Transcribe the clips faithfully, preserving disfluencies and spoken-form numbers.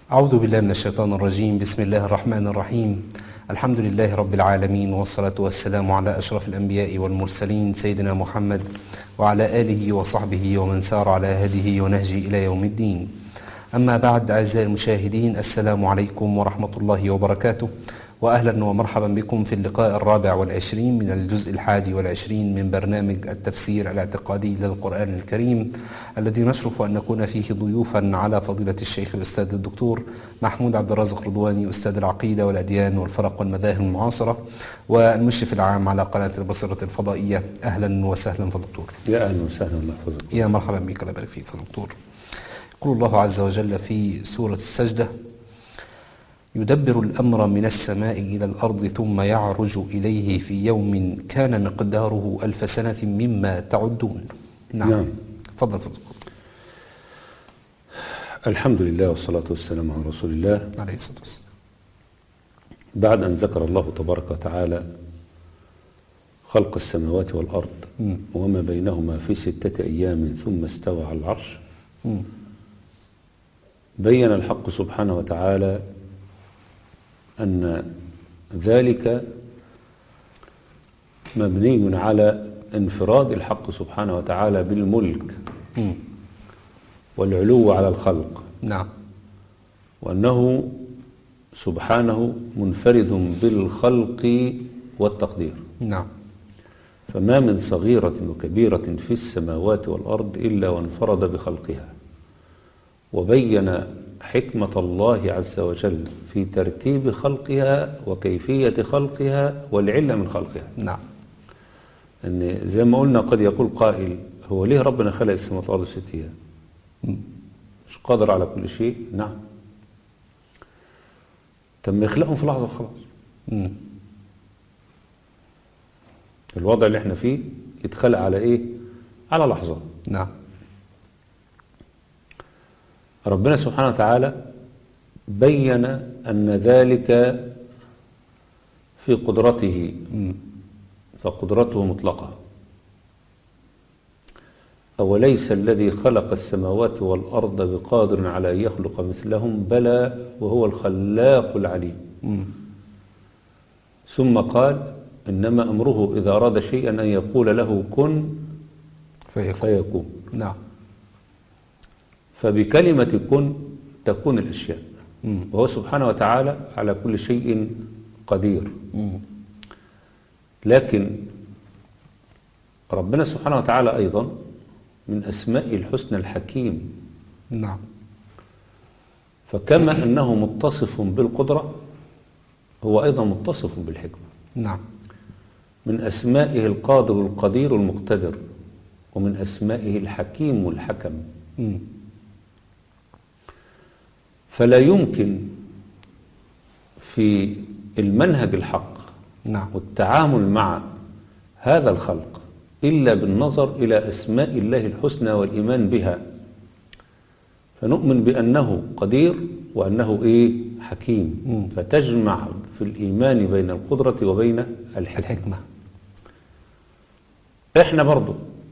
أعوذ بالله من الشيطان الرجيم. بسم الله الرحمن الرحيم. الحمد لله رب العالمين، والصلاة والسلام على أشرف الأنبياء والمرسلين سيدنا محمد وعلى آله وصحبه ومن سار على هديه ونهجه إلى يوم الدين. أما بعد، أعزائي المشاهدين، السلام عليكم ورحمة الله وبركاته، وأهلا ومرحبا بكم في اللقاء الرابع والعشرين من الجزء الحادي والعشرين من برنامج التفسير الاعتقادي للقرآن الكريم، الذي نشرف أن نكون فيه ضيوفا على فضيلة الشيخ الأستاذ الدكتور محمود عبد الرازق رضواني، أستاذ العقيدة والأديان والفرق والمذاهب المعاصرة، والمشرف العام على قناة البصرة الفضائية. أهلا وسهلا فدكتور. يا أهلا وسهلا، الله يحفظك. يا مرحبا بك، الله يبارك فيك فدكتور. يقول الله عز وجل في سورة السجدة: يدبر الأمر من السماء إلى الأرض ثم يعرج إليه في يوم كان مقداره ألف سنة مما تعدون. نعم, نعم. فضل فضل. الحمد لله والصلاة والسلام على رسول الله عليه الصلاة والسلام. بعد أن ذكر الله تبارك وتعالى خلق السماوات والأرض م. وما بينهما في ستة أيام ثم استوى على العرش، م. بين الحق سبحانه وتعالى أن ذلك مبني على انفراد الحق سبحانه وتعالى بالملك م. والعلو على الخلق. نعم. وأنه سبحانه منفرد بالخلق والتقدير. نعم. فما من صغيرة وكبيرة في السماوات والأرض إلا وانفرد بخلقها، وبين حكمة الله عز وجل في ترتيب خلقها وكيفية خلقها والعلة من خلقها. نعم. أن زي ما قلنا قد يقول قائل: هو ليه ربنا خلق السماوات والأرض ست أيام؟ مش قادر على كل شيء؟ نعم. تم يخلقهم في لحظة خلاص. م. الوضع اللي احنا فيه يتخلق على ايه؟ على لحظة. نعم. ربنا سبحانه وتعالى بين أن ذلك في قدرته، فقدرته مطلقة. أوليس الذي خلق السماوات والأرض بقادر على أن يخلق مثلهم؟ بلى وهو الخلاق العليم. م. ثم قال: إنما أمره إذا أراد شيئا أن يقول له كن فيكون. فيكون. نعم. فبكلمة كن تكون الأشياء. م. وهو سبحانه وتعالى على كل شيء قدير. م. لكن ربنا سبحانه وتعالى أيضا من أسمائه الحسنى الحكيم. نعم. فكما أنه متصف بالقدرة هو أيضا متصف بالحكمة. نعم. من أسمائه القادر القدير المقتدر، ومن أسمائه الحكيم الحكم. م. فلا يمكن في المنهج الحق نعم. والتعامل مع هذا الخلق إلا بالنظر إلى أسماء الله الحسنى والإيمان بها، فنؤمن بأنه قدير وأنه إيه؟ حكيم. م. فتجمع في الإيمان بين القدرة وبين الحكمة. الحكمة. إحنا برضو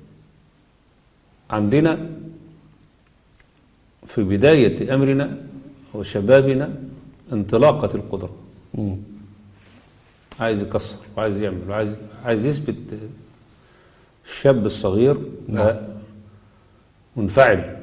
عندنا في بداية أمرنا وشبابنا انطلاقة القدرة. م. عايز يكسر وعايز يعمل وعايز عايز يثبت. الشاب الصغير نعم. منفعل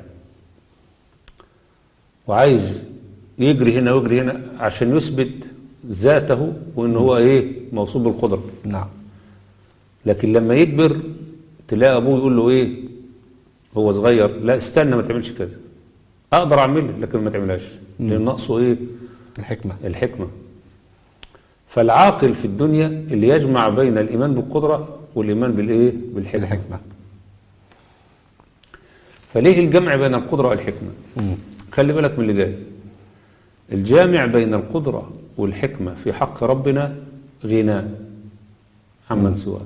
وعايز يجري هنا ويجري هنا عشان يثبت ذاته وإنه هو إيه؟ موصوف بالقدرة. نعم. لكن لما يكبر تلاقي أبوه يقول له إيه؟ هو صغير: لا استنى، ما تعملش كذا. أقدر أعمله لكن ما تعملهاش، لأن نقصه إيه؟ الحكمة. الحكمة. فالعاقل في الدنيا اللي يجمع بين الإيمان بالقدرة والإيمان بالإيه؟ بالحكمة. الحكمة. فليه الجمع بين القدرة والحكمة؟ م. خلي بالك من اللي جاي. الجامع بين القدرة والحكمة في حق ربنا غنى عمن سواه،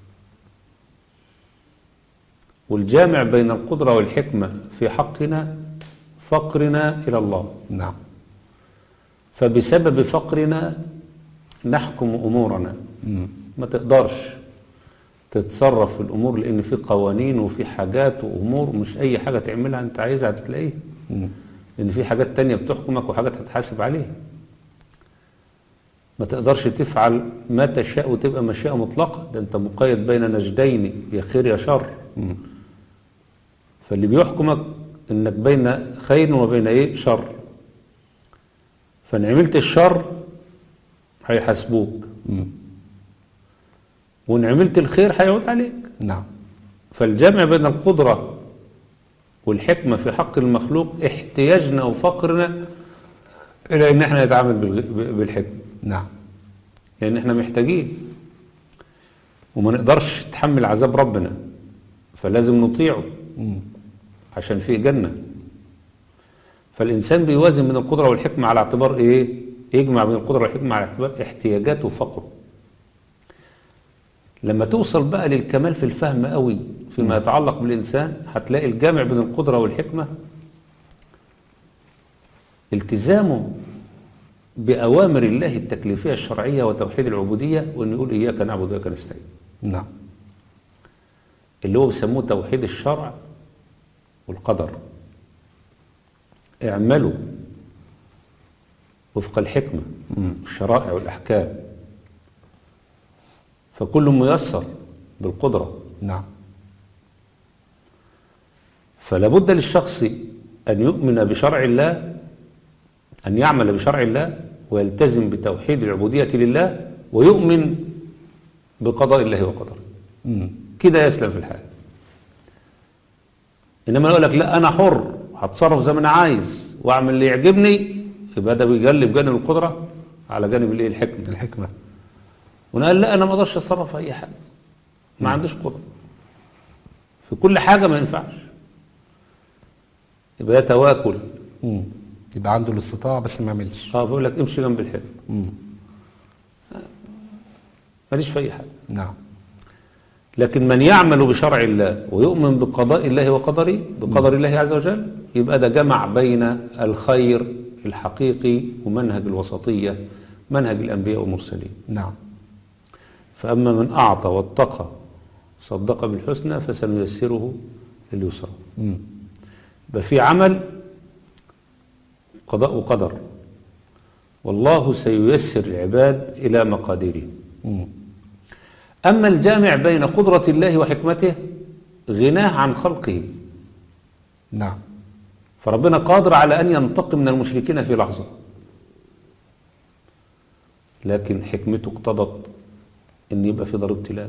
والجامع بين القدرة والحكمة في حقنا فقرنا إلى الله. نعم. فبسبب فقرنا نحكم أمورنا. م. ما تقدرش تتصرف في الأمور لأن في قوانين وفي حاجات وأمور مش أي حاجة تعملها أنت عايزها هتلاقيها. لأن في حاجات تانية بتحكمك وحاجات هتحاسب عليها. ما تقدرش تفعل ما تشاء وتبقى مشيئة مطلقة، ده أنت مقيد بين نجدين، يا خير يا شر. فاللي بيحكمك إنك بين خير وبين إيه؟ شر. فإن عملت الشر هيحاسبوك، وإن عملت الخير هيعود عليك. نعم. فالجمع بين القدرة والحكمة في حق المخلوق احتياجنا وفقرنا إلى إن احنا نتعامل بالحكمة. نعم. لأن احنا محتاجين وما نقدرش نتحمل عذاب ربنا، فلازم نطيعه مم. عشان فيه جنة. فالإنسان بيوازن بين القدرة والحكمة على اعتبار إيه؟ يجمع بين القدرة والحكمة على اعتبار احتياجاته وفقره. لما توصل بقى للكمال في الفهم قوي فيما يتعلق بالإنسان، هتلاقي الجامع بين القدرة والحكمة التزامه بأوامر الله التكليفية الشرعية وتوحيد العبودية، وأن يقول إياك نعبد وإياك نستعين. نعم. اللي هو بيسموه توحيد الشرع والقدر. اعملوا وفق الحكمة الشرائع والأحكام، فكل ميسر بالقدرة. نعم. فلا بد للشخص أن يؤمن بشرع الله، أن يعمل بشرع الله ويلتزم بتوحيد العبودية لله، ويؤمن بقضاء الله وقدره. كده يسلم في الحال. إنما يقول لك لا أنا حر هتصرف زي ما أنا عايز وأعمل اللي يعجبني، يبقى ده بيجلب جانب القدرة على جانب الإيه؟ الحكمة. الحكمة. ونقول لا أنا ما أقدرش أتصرف في أي حاجة، ما عنديش قدرة في كل حاجة، ما ينفعش. يبقى ده تواكل. مم. يبقى عنده الاستطاعة بس ما يعملش. اه بقول لك امشي جنب الحكمة، ماليش في أي حاجة. نعم. لكن من يعمل بشرع الله ويؤمن بقضاء الله وقدره، بقدر الله عز وجل، يبقى ده جمع بين الخير الحقيقي ومنهج الوسطية، منهج الأنبياء والمرسلين. نعم. فأما من أعطى واتقى صدق بالحسنى فسنيسره لليسرى. يبقى في عمل قضاء وقدر، والله سييسر العباد إلى مقاديرهم. أما الجامع بين قدرة الله وحكمته غناه عن خلقه. نعم. فربنا قادر على أن ينتقم من المشركين في لحظة، لكن حكمته اقتضت أن يبقى في دار ابتلاء.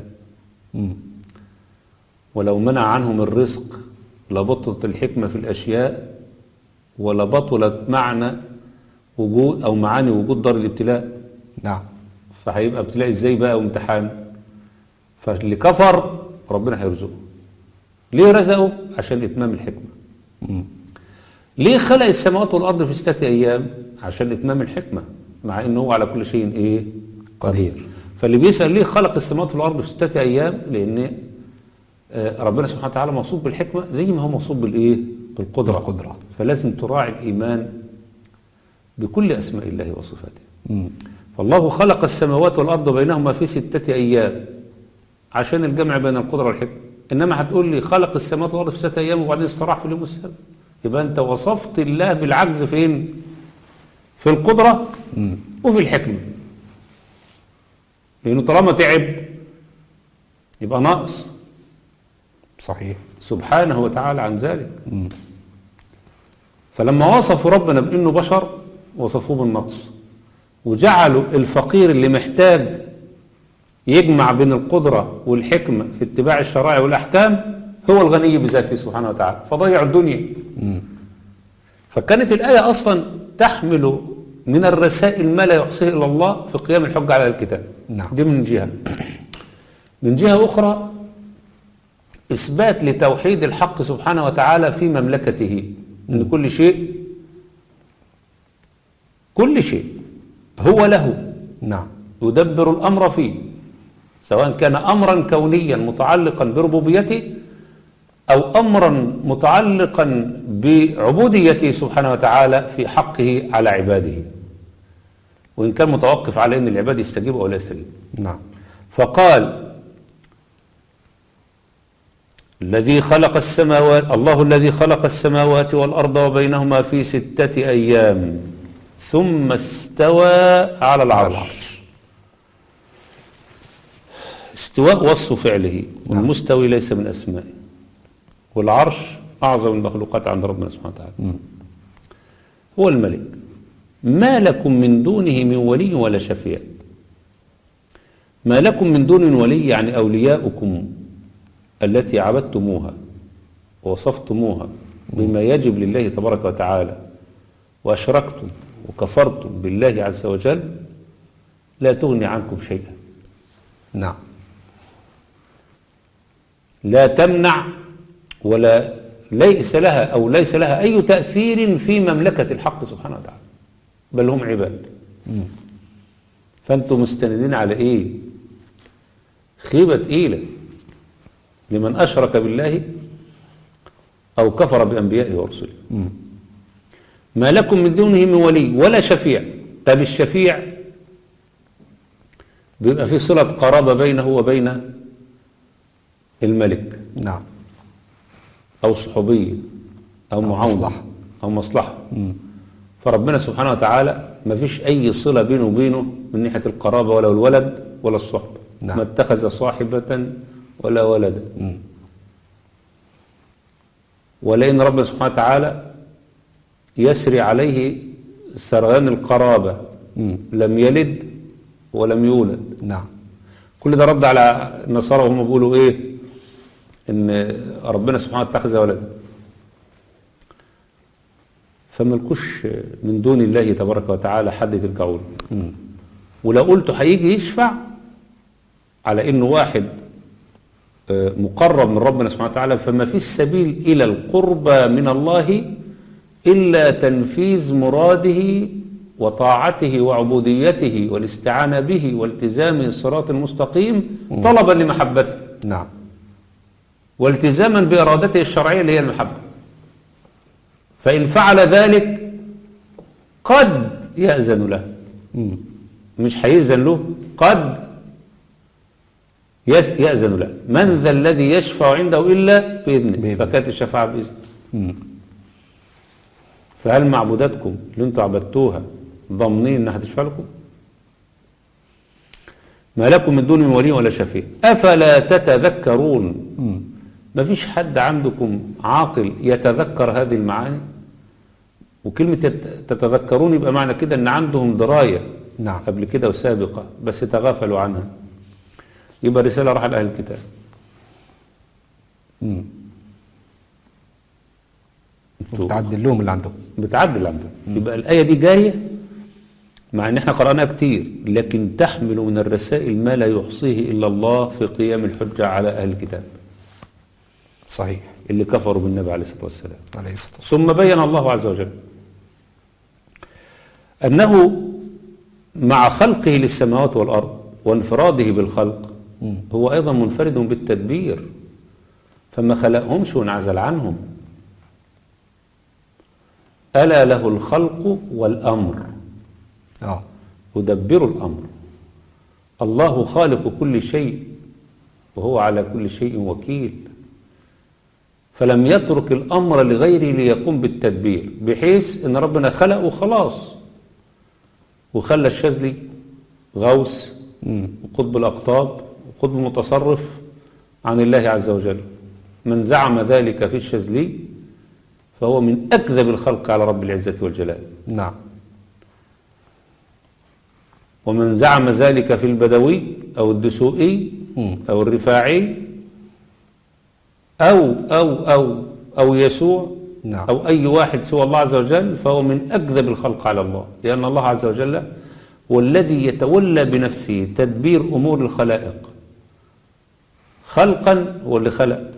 ولو منع عنهم الرزق لبطلت الحكمة في الأشياء، ولا بطلت معنى وجود أو معاني وجود دار الابتلاء. نعم. فهيبقى ابتلاء ازاي بقى وامتحان؟ فاللي كفر ربنا هيرزقه. ليه رزقه؟ عشان إتمام الحكمة. مم. ليه خلق السماوات والأرض في ستة أيام؟ عشان إتمام الحكمة، مع إنه هو على كل شيء إيه؟ قدير. فاللي بيسأل ليه خلق السماوات والأرض في ستة أيام؟ لأن ربنا سبحانه وتعالى موصوف بالحكمة زي ما هو موصوف بالإيه؟ بالقدرة. بالقدرة. فلازم تراعي الإيمان بكل أسماء الله وصفاته. مم. فالله خلق السماوات والأرض بينهما في ستة أيام عشان الجمع بين القدرة والحكمة. إنما هتقول لي خلق السماوات والأرض في ستة أيام وبعدين استراح في اليوم السابع، يبقى أنت وصفت الله بالعجز فين؟ في القدرة مم. وفي الحكمة. لأنه طالما تعب يبقى ناقص. صحيح. سبحانه وتعالى عن ذلك. مم. فلما وصفوا ربنا بأنه بشر وصفوه بالنقص، وجعلوا الفقير اللي محتاج يجمع بين القدرة والحكمة في اتباع الشرائع والأحكام هو الغني بذاته سبحانه وتعالى، فضيع الدنيا. مم. فكانت الآية أصلا تحمل من الرسائل ما لا يحصيه إلا الله في قيام الحجة على الكتاب. نعم. دي من جهة. من جهة أخرى إثبات لتوحيد الحق سبحانه وتعالى في مملكته، أن كل شيء كل شيء هو له. نعم. يدبر الأمر فيه، سواء كان أمرا كونيا متعلقا بربوبيته أو أمرا متعلقا بعبوديته سبحانه وتعالى في حقه على عباده، وإن كان متوقف على أن العباد يستجيبوا أو لا يستجيبوا. نعم. فقال الذي خلق السماوات الله الذي خلق السماوات والأرض وبينهما في ستة أيام ثم استوى على العرش. استواء وصف فعله، والمستوي ليس من أسمائه، والعرش أعظم المخلوقات عند ربنا سبحانه وتعالى. هو الملك. ما لكم من دونه من ولي ولا شفيع. ما لكم من دون ولي يعني أولياؤكم التي عبدتموها ووصفتموها بما يجب لله تبارك وتعالى وأشركتم وكفرتم بالله عز وجل لا تغني عنكم شيئا. نعم. لا تمنع ولا ليس لها أو ليس لها أي تأثير في مملكة الحق سبحانه وتعالى، بل هم عباد. فأنتم مستندين على إيه؟ خيبة تقيلة لمن أشرك بالله أو كفر بأنبيائه ورسله. ما لكم من دونه من ولي ولا شفيع. طب الشفيع بيبقى في صلة قرابة بينه وبين الملك. نعم. أو صحوبية أو معاونة أو مصلحة. فربنا سبحانه وتعالى ما فيش أي صلة بينه وبينه من ناحية القرابة ولا الولد ولا الصحبة. نعم. ما اتخذ صاحبة ولا ولدا. مم. ولأن ربنا سبحانه وتعالى يسري عليه سريان القرابة. مم. لم يلد ولم يولد. نعم. كل ده رد على النصارى وهم بيقولوا ايه؟ ان ربنا سبحانه اتخذ ولدا. فملكوش من دون الله تبارك وتعالى حد ترجعوا له. ولو قلتوا هيجي يشفع على انه واحد مقرب من ربنا سبحانه وتعالى، فما فيش سبيل الى القربى من الله الا تنفيذ مراده وطاعته وعبوديته والاستعانة به والتزام الصراط المستقيم طلبا لمحبته. نعم. والتزاما بإرادته الشرعية اللي هي المحبة. فإن فعل ذلك قد يأذن له. مم. مش هيأذن له، قد يأذن له. من ذا الذي يشفع عنده إلا بإذنه، فكانت الشفاعة بإذنه. فهل معبوداتكم اللي انتوا عبدتوها ضامنين انها تشفع لكم؟ ما لكم من دون ولي ولا شفيع افلا تتذكرون. ما فيش حد عندكم عاقل يتذكر هذه المعاني؟ وكلمة تتذكرون يبقى معنى كده ان عندهم دراية. نعم. قبل كده وسابقة بس تغافلوا عنها. يبقى رسالة راح لأهل الكتاب. امم بتعدل لهم اللي عندهم. بتعدل عندهم. يبقى الآية دي جاية مع ان احنا قرأناها كتير، لكن تحمل من الرسائل ما لا يحصيه إلا الله في قيام الحجة على أهل الكتاب. صحيح. اللي كفروا بالنبي عليه الصلاة والسلام. عليه الصلاة والسلام. ثم بين الله عز وجل أنه مع خلقه للسماوات والأرض وانفراده بالخلق هو أيضا منفرد بالتدبير، فما خلقهمش وانعزل عنهم. ألا له الخلق والأمر. آه. يدبر الأمر. الله خالق كل شيء وهو على كل شيء وكيل، فلم يترك الأمر لغيره ليقوم بالتدبير، بحيث أن ربنا خلق وخلاص، وخلى الشاذلي غوث وقطب الأقطاب وقطب متصرف عن الله عز وجل. من زعم ذلك في الشاذلي فهو من أكذب الخلق على رب العزة والجلال. نعم. ومن زعم ذلك في البدوي أو الدسوقي أو الرفاعي أو أو أو أو يسوع. نعم. أو أي واحد سوى الله عز وجل فهو من أكذب الخلق على الله، لأن الله عز وجل هو الذي يتولى بنفسه تدبير أمور الخلائق. خلقا هو اللي خلق،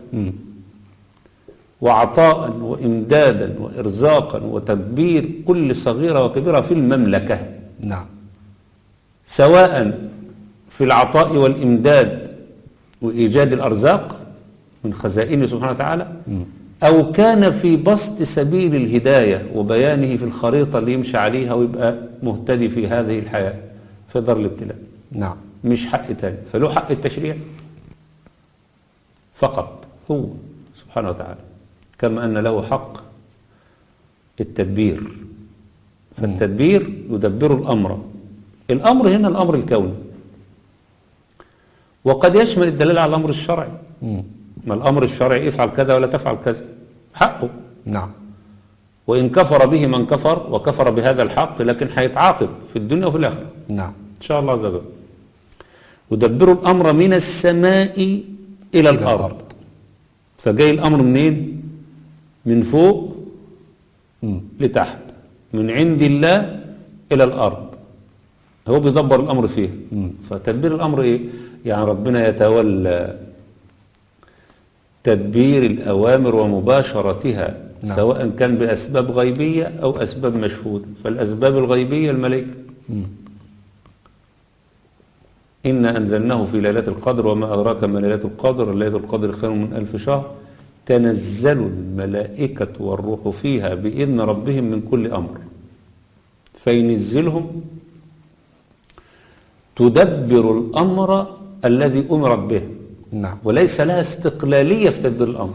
وعطاء وإمدادا وإرزاقا وتدبير كل صغيرة وكبيرة في المملكة. نعم. سواء في العطاء والإمداد وإيجاد الأرزاق من خزائنه سبحانه وتعالى، أو كان في بسط سبيل الهداية وبيانه في الخريطة اللي يمشي عليها ويبقى مهتدي في هذه الحياة في دار الابتلاء. نعم. مش حق تاني، فله حق التشريع فقط هو سبحانه وتعالى، كما أن له حق التدبير. فالتدبير يدبر الأمر. الأمر هنا الأمر الكوني، وقد يشمل الدلالة على الأمر الشرعي. مم. ما الأمر الشرعي افعل كذا ولا تفعل كذا، حقه. نعم. وإن كفر به من كفر وكفر بهذا الحق، لكن هيتعاقب في الدنيا وفي الآخرة نعم. إن شاء الله عز وجل. يدبر الأمر من السماء إلى, إلى الأرض. الأرض. فجاي الأمر منين؟ من فوق مم. لتحت، من عند الله إلى الأرض. هو بيدبر الأمر فيه. مم. فتدبير الأمر إيه؟ يعني ربنا يتولى تدبير الأوامر ومباشرتها. نعم. سواء كان بأسباب غيبية أو أسباب مشهودة. فالأسباب الغيبية الملائكة. إنا أنزلناه في ليلة القدر وما أدراك ما ليلة القدر، ليلة القدر خير من ألف شهر، تنزل الملائكة والروح فيها بإذن ربهم من كل أمر. فينزلهم تدبر الأمر الذي أمرت به. نعم. وليس لها استقلالية في تدبير الأمر.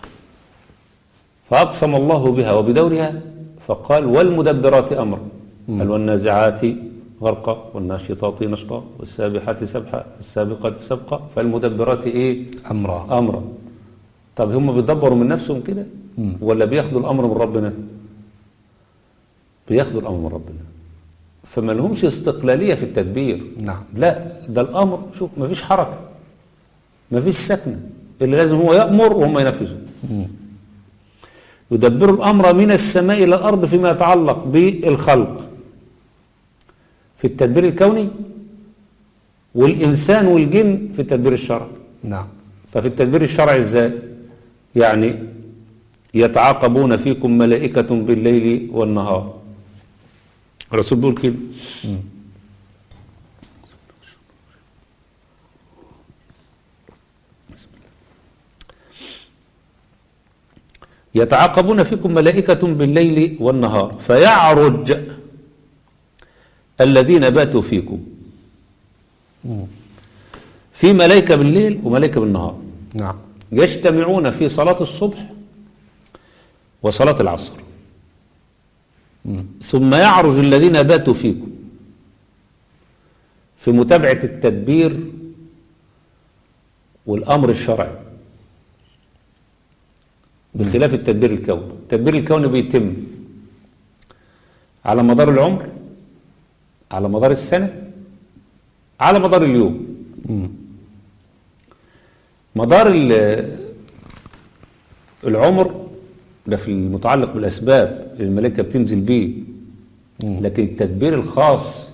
فأقسم الله بها وبدورها فقال والمدبرات أمرا، قال والنازعات غرقا والناشطات نشطا والسابحات سبحا والسابقات سبقا فالمدبرات إيه؟ أمرا. أمرا. طب هم بيدبروا من نفسهم كده ولا بياخدوا الأمر من ربنا؟ بياخدوا الأمر من ربنا. فما لهمش استقلالية في التدبير. نعم. لا، ده الأمر شوف ما فيش حركة، ما فيش سكنة، اللي لازم هو يأمر وهم ينفذوا. يدبر الأمر من السماء إلى الأرض فيما يتعلق بالخلق في التدبير الكوني، والإنسان والجن في التدبير الشرعي. نعم. ففي التدبير الشرعي إزاي؟ يعني يتعاقبون فيكم ملائكة بالليل والنهار. الرسول بيقول كده. يتعاقبون فيكم ملائكة بالليل والنهار فيعرج الذين باتوا فيكم. في ملائكة بالليل وملائكة بالنهار. نعم. يجتمعون في صلاة الصبح وصلاة العصر. مم. ثم يعرج الذين باتوا فيكم في متابعة التدبير والأمر الشرعي بخلاف التدبير الكوني. التدبير الكوني بيتم على مدار العمر، على مدار السنة، على مدار اليوم. مم. مدار العمر ده في المتعلق بالأسباب اللي الملائكة بتنزل بيه. لكن التدبير الخاص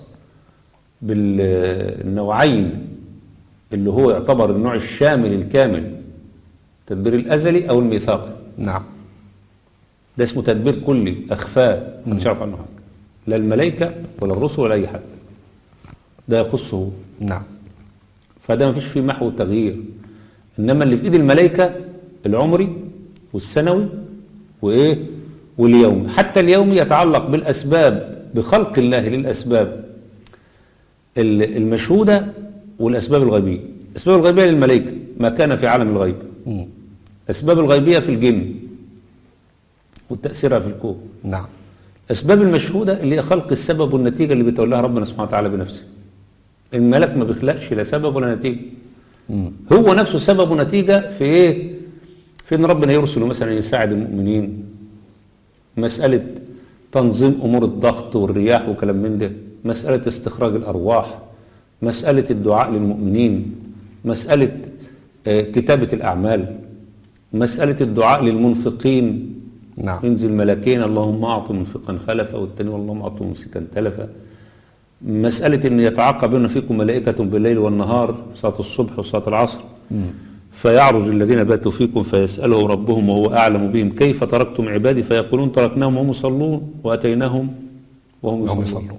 بالنوعين اللي هو يعتبر النوع الشامل الكامل، التدبير الأزلي أو الميثاقي. نعم. ده اسمه تدبير كلي أخفاء مش عارف عنه حاجة، لا الملائكة ولا الرسل ولا أي حد، ده يخصه هو. نعم. فده ما فيش فيه محو وتغيير. إنما اللي في إيد الملائكة العمري والسنوي وإيه واليومي. حتى اليومي يتعلق بالأسباب، بخلق الله للأسباب المشهودة والأسباب الغيبية. الأسباب الغيبية للملائكة ما كان في عالم الغيب. م. الأسباب الغيبية في الجن وتأثيرها في الكون. نعم. الأسباب المشهودة اللي هي خلق السبب والنتيجة اللي بيتولاها ربنا سبحانه وتعالى بنفسه. الملك ما بيخلقش لا سبب ولا نتيجة. م. هو نفسه سبب ونتيجة في إيه؟ في إن ربنا يرسله مثلا يساعد المؤمنين، مسألة تنظيم أمور الضغط والرياح وكلام من ده، مسألة استخراج الأرواح، مسألة الدعاء للمؤمنين، مسألة آه كتابة الأعمال، مسألة الدعاء للمنفقين. نعم. ينزل ملكين اللهم أعط منفقا خلفا، والتاني اللهم أعط ممسكا تلفا. مسألة أن يتعاقبون فيكم ملائكة بالليل والنهار، صلاة الصبح وصلاة العصر. م. فيعرج الذين باتوا فيكم فيسألهم ربهم وهو أعلم بهم كيف تركتم عبادي فيقولون تركناهم وهم يصلون وأتيناهم وهم يصلون. يصلون.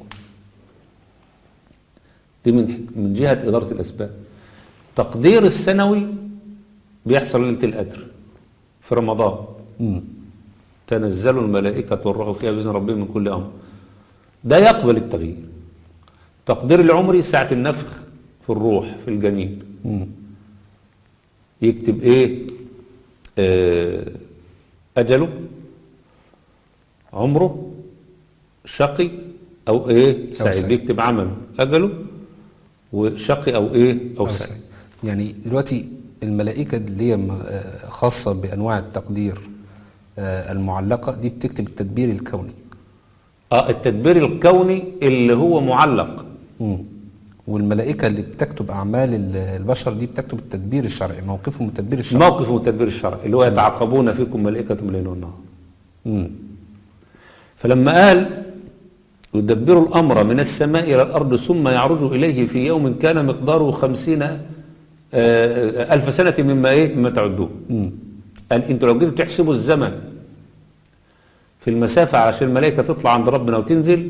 دي من من جهة إدارة الأسباب. تقدير السنوي بيحصل ليلة القدر في رمضان. م. تنزل الملائكة والروح فيها بإذن ربهم من كل أمر. ده يقبل التغيير. تقدير العمري ساعة النفخ في الروح في الجنين. م. يكتب ايه آه، أجله، عمره، شقي أو إيه سعيد. سعيد. بيكتب عمله، أجله وشقي أو إيه أو, أو سعيد. سعيد. يعني دلوقتي الملائكة اللي هي م- آه، خاصة بأنواع التقدير آه، المعلقة دي بتكتب التدبير الكوني. آه التدبير الكوني اللي هو معلق. مم. والملائكة اللي بتكتب أعمال ال- البشر دي بتكتب التدبير الشرعي، موقفهم التدبير الشرعي. موقف من التدبير الشرعي اللي هو يتعاقبون فيكم ملائكة الليل والنهار. مم. فلما قال يدبر الأمر من السماء إلى الأرض ثم يعرج إليه في يوم كان مقداره خمسين آه، ألف سنة مما إيه مما تعدون. قال أنتوا لو جيتوا تحسبوا الزمن في المسافة عشان الملائكة تطلع عند ربنا وتنزل،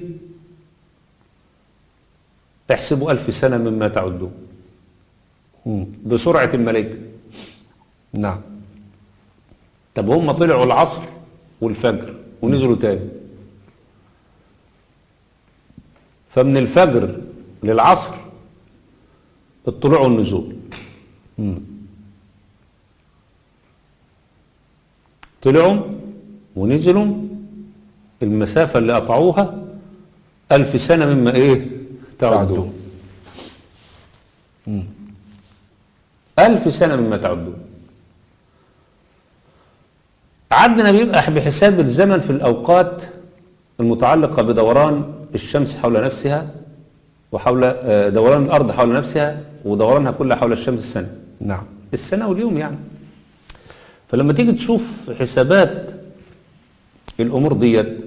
احسبوا ألف سنة مما تعدون مم. بسرعة الملائكة. نعم. طب هم طلعوا العصر والفجر ونزلوا تاني، فمن الفجر للعصر الطلوع والنزول. طلعوا ونزلوا المسافة اللي قطعوها ألف سنة مما إيه تعدون. ألف سنة مما تعدون. عدنا بيبقى بحساب الزمن في الأوقات المتعلقة بدوران الشمس حول نفسها وحول آه، دوران الأرض حول نفسها ودورانها كلها حول الشمس السنة. نعم. السنة واليوم يعني. فلما تيجي تشوف حسابات الأمور ديت،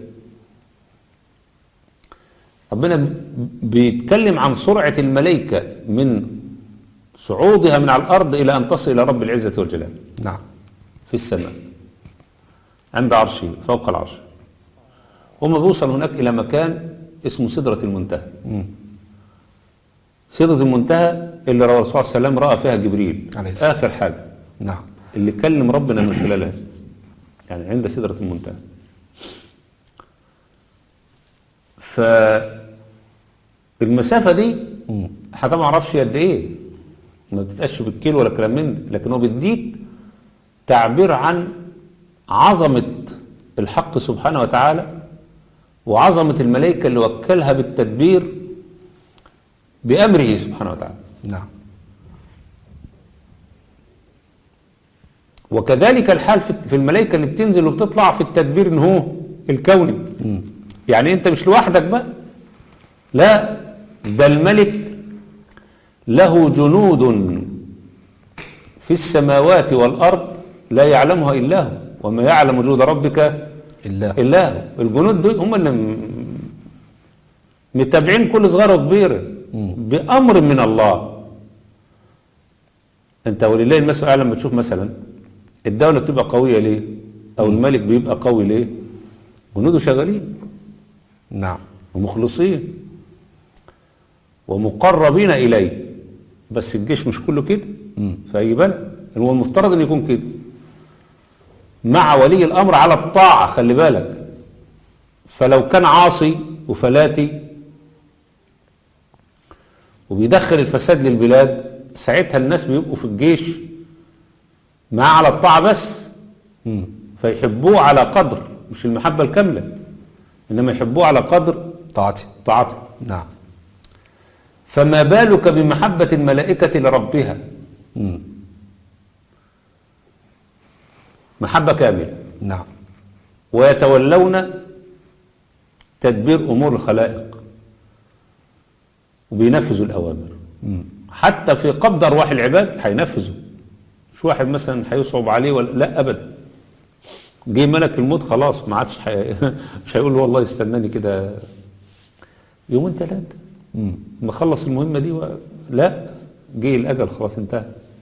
ربنا بيتكلم عن سرعة الملائكة من صعودها من على الأرض إلى أن تصل إلى رب العزة والجلال نعم. في السماء عند عرشه فوق العرش. هم بيوصلوا هناك إلى مكان اسمه سدرة المنتهى. سدرة المنتهى اللي روى الرسول صلى الله عليه وسلم رأى فيها جبريل عليه الصلاة آخر والسلام. حاجة نعم. اللي كلم ربنا من خلالها، يعني عند سدرة المنتهى. فالمسافة دي حتى ما اعرفش قد ايه، ما بتتقاش بالكيلو ولا كلام من ده، لكن هو بيديك تعبير عن عظمة الحق سبحانه وتعالى وعظمة الملائكة اللي وكلها بالتدبير بأمره سبحانه وتعالى. نعم. وكذلك الحال في الملائكة اللي بتنزل وبتطلع في التدبير إن هو الكوني. يعني أنت مش لوحدك بقى، لا، ده الملك له جنود في السماوات والأرض لا يعلمها إلا هو وما يعلم جنود ربك الله. إلا هو. الجنود دول هم اللي متابعين كل صغيرة وكبيرة بأمر من الله. أنت ولله المثل الأعلى لما تشوف مثلا الدولة بتبقى قوية ليه؟ أو الملك بيبقى قوي ليه؟ جنوده شغالين. نعم. ومخلصين ومقربين إليه. بس الجيش مش كله كده في أي بلد. هو المفترض أن يكون كده مع ولي الأمر على الطاعة. خلي بالك، فلو كان عاصي وفلاتي وبيدخل الفساد للبلاد، ساعتها الناس بيبقوا في الجيش معاه على الطاعة بس، فيحبوه على قدر، مش المحبة الكاملة، إنما يحبوه على قدر طاعتي. طاعته. نعم. فما بالك بمحبة الملائكة لربها؟ مم. محبة كاملة. نعم. ويتولون تدبير أمور الخلائق وبينفذوا الأوامر. مم. حتى في قبض أرواح العباد هينفذوا. مش واحد مثلا هيصعب عليه ولا لا، أبدا. جه ملك الموت خلاص ما عادش حي... مش هيقول له والله استناني كده يومين ثلاثة ما خلص المهمة دي و... لا، جه الأجل خلاص انتهى.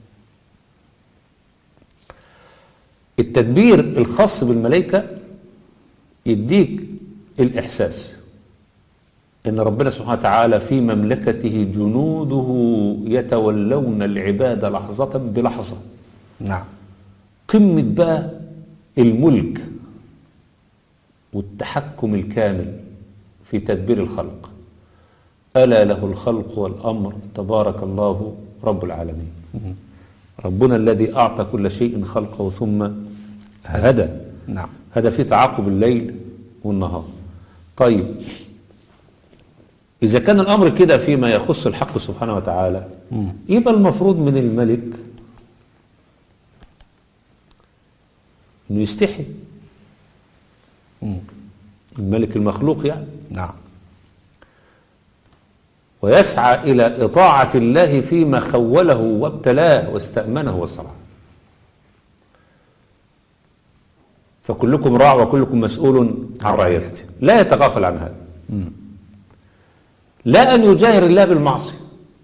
التدبير الخاص بالملائكة يديك الإحساس إن ربنا سبحانه وتعالى في مملكته جنوده يتولون العباد لحظة بلحظة. نعم. قمة بقى الملك والتحكم الكامل في تدبير الخلق. ألا له الخلق والأمر تبارك الله رب العالمين. ربنا الذي أعطى كل شيء خلقه ثم هدى. نعم. هذا في تعاقب الليل والنهار. طيب إذا كان الأمر كده فيما يخص الحق سبحانه وتعالى، يبقى المفروض من الملك إنه يستحي. الملك المخلوق يعني. نعم. ويسعى إلى إطاعة الله فيما خوله وابتلاه واستأمنه وصرعه. فكلكم راع وكلكم مسؤول عن رعيته، لا يتغافل عن هذا. م. لا أن يجاهر الله بالمعصية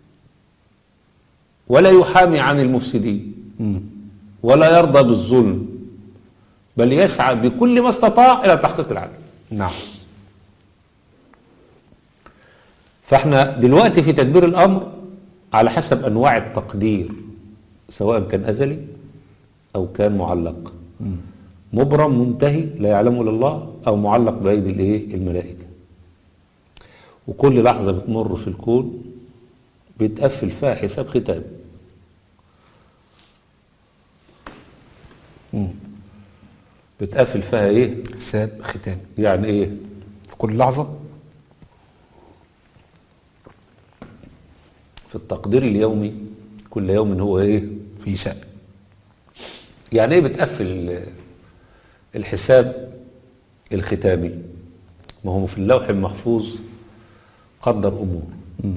ولا يحامي عن المفسدين م. ولا يرضى بالظلم، بل يسعى بكل ما استطاع إلى تحقيق العدل. نعم. فاحنا دلوقتي في تدبير الأمر على حسب أنواع التقدير، سواء كان أزلي أو كان معلق، م. مبرم منتهي لا يعلمه الا الله، او معلق بايدي الايه الملائكه. وكل لحظه بتمر في الكون بيتقفل فيها حساب ختام. بتقفل فيها ايه؟ حساب ختام. يعني ايه؟ في كل لحظه في التقدير اليومي، كل يوم هو ايه؟ في شأن. يعني ايه بتقفل الحساب الختامي؟ ما هو في اللوح المحفوظ قدر أمور. م.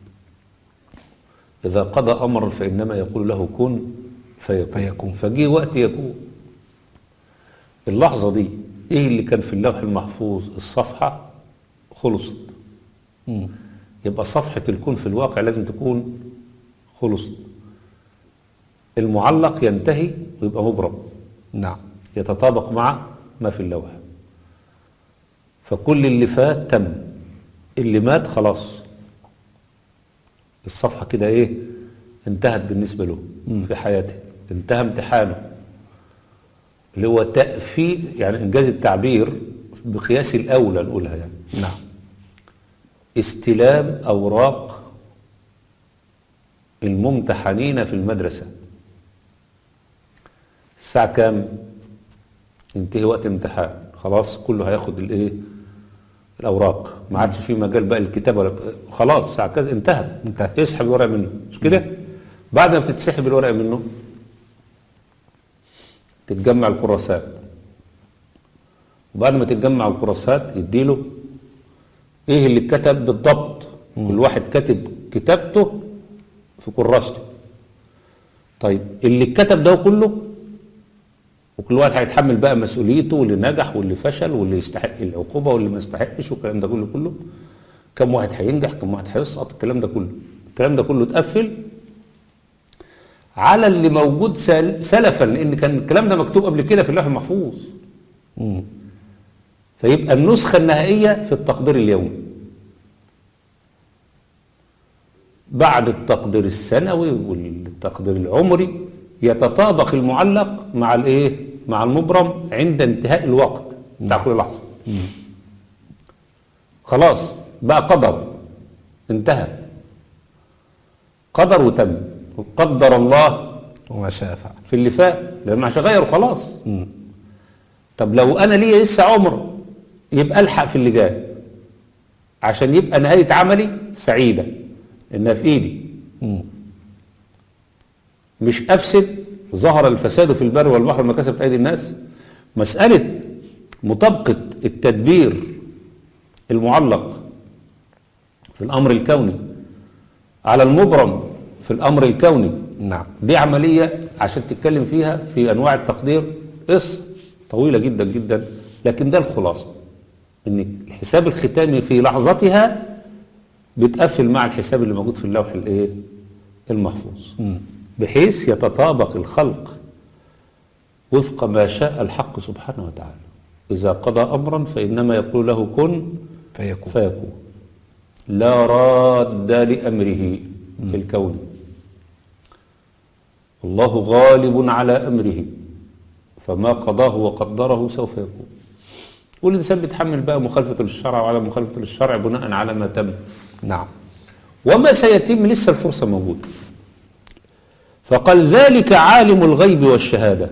إذا قضى أمرا فإنما يقول له كن فيكون, فيكون. فجي وقت يكون. اللحظة دي إيه اللي كان في اللوح المحفوظ؟ الصفحة خلصت. م. يبقى صفحة الكون في الواقع لازم تكون خلصت. المعلق ينتهي ويبقى مبرم. نعم. يتطابق مع ما في اللوح. فكل اللي فات تم، اللي مات خلاص الصفحة كده ايه انتهت بالنسبة له. م. في حياته انتهى امتحانه اللي هو تأفي، يعني انجاز التعبير بقياس الاولى نقولها يعني. نعم. استلام اوراق الممتحنين في المدرسة. الساعة كام؟ ينتهي وقت الامتحان، خلاص كله هياخد الايه الاوراق، ما عادش في مجال بقى الكتابه ولا خلاص الساعه كذا انتهت. انتهى. اسحب الورق منه، مش كده؟ بعد ما بتتسحب الورق منه تتجمع الكراسات، وبعد ما تتجمع الكراسات يديله ايه اللي اتكتب بالضبط. مم. كل واحد كاتب كتابته في كراسته. طيب اللي اتكتب ده كله، وكل واحد هيتحمل بقى مسؤوليته، واللي نجح واللي فشل واللي يستحق العقوبة واللي ما يستحقش، والكلام ده كله كله كم واحد هينجح كم واحد هيسقط، الكلام ده كله الكلام ده كله اتقفل على اللي موجود سلفا، لان كان الكلام ده مكتوب قبل كده في اللوح المحفوظ. مم. فيبقى النسخة النهائية في التقدير اليومي. بعد التقدير السنوي والتقدير العمري يتطابق المعلق مع الايه مع المبرم عند انتهاء الوقت بتاع كل لحظه. خلاص بقى قدر انتهى، قدر وتم، قدر الله وما شاء فعل في اللي فات، لان مش هغير وخلاص. طب لو انا ليا لسه عمر يبقى الحق في اللي جاي عشان يبقى نهايه عملي سعيده انها في ايدي. م. مش افسد. ظهر الفساد في البر والبحر ما كسبت ايدي الناس. مساله مطابقه التدبير المعلق في الامر الكوني على المبرم في الامر الكوني. نعم. دي عمليه عشان تتكلم فيها في انواع التقدير قصه طويله جدا جدا، لكن ده الخلاصه، ان الحساب الختامي في لحظتها بتقفل مع الحساب اللي موجود في اللوح الايه المحفوظ، بحيث يتطابق الخلق وفق ما شاء الحق سبحانه وتعالى. إذا قضى أمرا فإنما يقول له كن فيكون, فيكون. لا راد لأمره في الكون. الله غالب على أمره، فما قضاه وقدره سوف يكون. والإنسان بيتحمل بقى مخالفة للشرع وعلى مخالفة للشرع بناء على ما تم. نعم. وما سيتم لسه الفرصة موجودة. فقال ذلك عالم الغيب والشهادة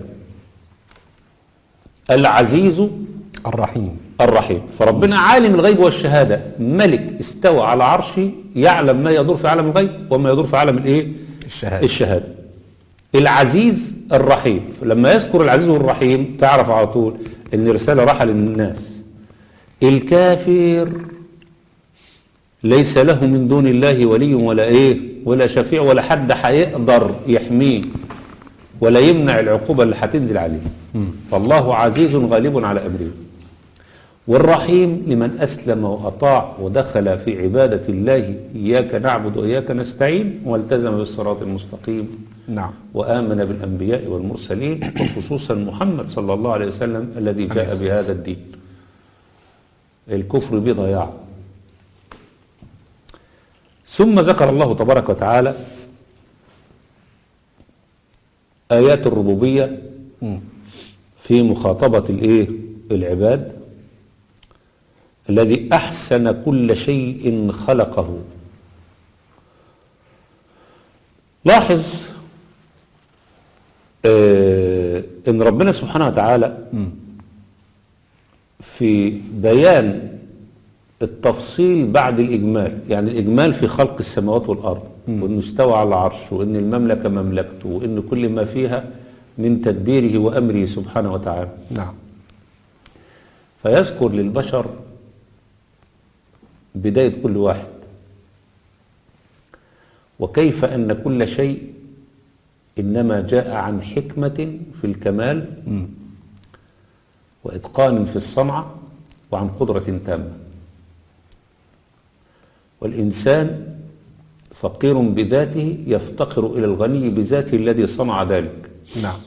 العزيز الرحيم. الرحيم. فربنا عالم الغيب والشهادة، ملك استوى على عرشه يعلم ما يدور في عالم الغيب وما يدور في عالم الايه؟ الشهادة. الشهادة. العزيز الرحيم. لما يذكر العزيز والرحيم تعرف على طول ان رسالة راحة للناس. الكافر ليس له من دون الله ولي ولا ايه ولا شفيع ولا حد هيقدر يحميه ولا يمنع العقوبة اللي هتنزل عليه. فالله عزيز غالب على امره. والرحيم لمن أسلم وأطاع ودخل في عبادة الله إياك نعبد وإياك نستعين والتزم بالصراط المستقيم. نعم. وآمن بالأنبياء والمرسلين وخصوصا محمد صلى الله عليه وسلم الذي جاء بهذا الدين. الكفر به ضياع. ثم ذكر الله تبارك وتعالى آيات الربوبية في مخاطبة الإيه؟ العباد. الذي أحسن كل شيء خلقه. لاحظ آه إن ربنا سبحانه وتعالى في بيان التفصيل بعد الإجمال، يعني الإجمال في خلق السماوات والأرض وإنه استوى على العرش وإن المملكة مملكته وإن كل ما فيها من تدبيره وأمره سبحانه وتعالى. نعم. فيذكر للبشر بداية كل واحد وكيف أن كل شيء إنما جاء عن حكمة في الكمال وإتقان في الصنعة وعن قدرة تامة. والإنسان فقير بذاته يفتقر إلى الغني بذاته الذي صنع ذلك. نعم.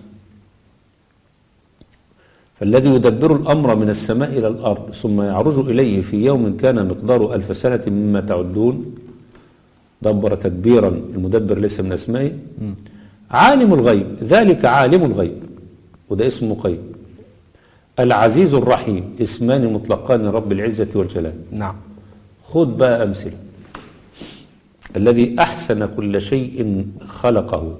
فالذي يدبر الأمر من السماء إلى الأرض ثم يعرج إليه في يوم كان مقداره ألف سنة مما تعدون دبر تدبيرا. المدبر ليس من أسمائه. عالم الغيب. ذلك عالم الغيب وده اسم مقيد. العزيز الرحيم اسمان مطلقان رب العزة والجلال. نعم. خذ بقى أمثلة. الذي أحسن كل شيء خلقه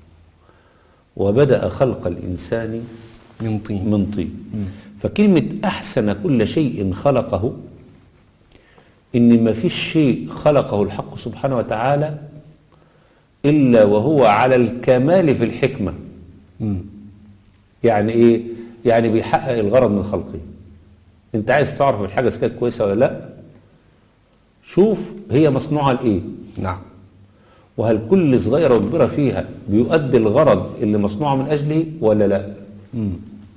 وبدأ خلق الإنسان من طين. من طين. فكلمة أحسن كل شيء خلقه إن ما فيش شيء خلقه الحق سبحانه وتعالى إلا وهو على الكمال في الحكمة. مم. يعني إيه؟ يعني بيحقق الغرض من خلقه. أنت عايز تعرف الحاجة إذا كانت كويسة ولا لأ؟ شوف هي مصنوعة لإيه؟ نعم. وهل كل صغيرة وكبيرة فيها بيؤدي الغرض اللي مصنوعة من أجله ولا لأ؟ مم.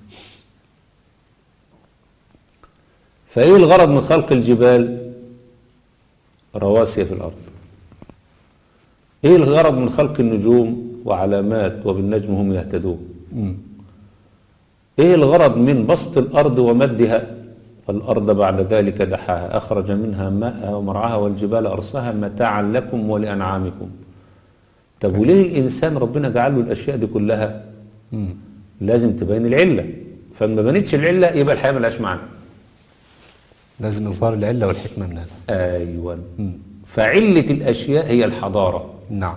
فإيه الغرض من خلق الجبال؟ رواسي في الأرض. إيه الغرض من خلق النجوم؟ وعلامات وبالنجم هم يهتدون. مم. إيه الغرض من بسط الأرض ومدها؟ والأرض بعد ذلك دحاها أخرج منها ماءها ومرعاها والجبال أرساها متاعا لكم ولأنعامكم. طب وليه الإنسان ربنا جعل له الأشياء دي كلها؟ مم. لازم تبين العلة. فما بنتش العلة يبقى الحياة ملهاش معنى. لازم إظهار العلة والحكمة من هذا. أيوة. فعلة الأشياء هي الحضارة. نعم.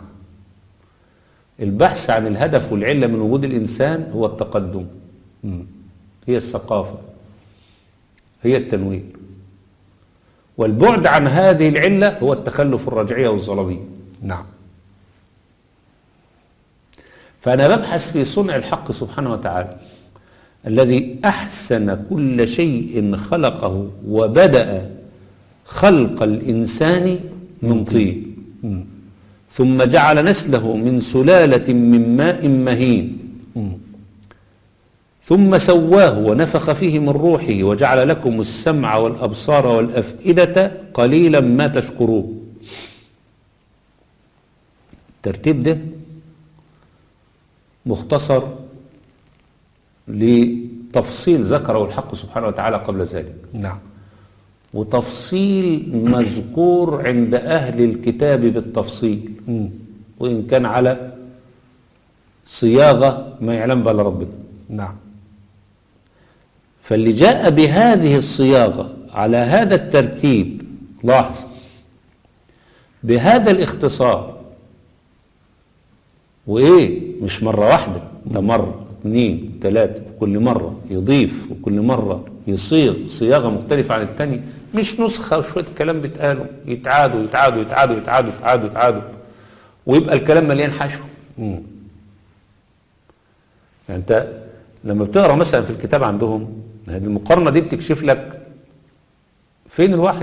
البحث عن الهدف والعلة من وجود الإنسان هو التقدم. مم. هي الثقافة. هي التنوير. والبعد عن هذه العلة هو التخلف الرجعية والظلمية. نعم. فأنا ببحث في صنع الحق سبحانه وتعالى الذي أحسن كل شيء خلقه وبدأ خلق الإنسان من طين ثم جعل نسله من سلالة من ماء مهين ثم سواه ونفخ فيه من روحه وجعل لكم السمع والأبصار والأفئدة قليلا ما تشكرون. الترتيب ده مختصر لتفصيل ذكره الحق سبحانه وتعالى قبل ذلك. نعم. وتفصيل مذكور عند أهل الكتاب بالتفصيل مم. وإن كان على صياغة ما يعلم بها إلا ربنا. نعم. فاللي جاء بهذه الصياغة على هذا الترتيب لاحظ بهذا الاختصار وايه مش مرة واحدة، ده مرة اثنين ثلاثة، كل مرة يضيف وكل مرة يصيغ صياغة مختلفة عن التانية، مش نسخة وشوية كلام بيتقالوا يتعادوا يتعادوا يتعادوا يتعادوا يتعادوا يتعادوا ويبقى الكلام مليان حشو. يعني انت لما بتقرا مثلا في الكتاب عندهم، هذه المقارنة دي بتكشف لك فين الوحي،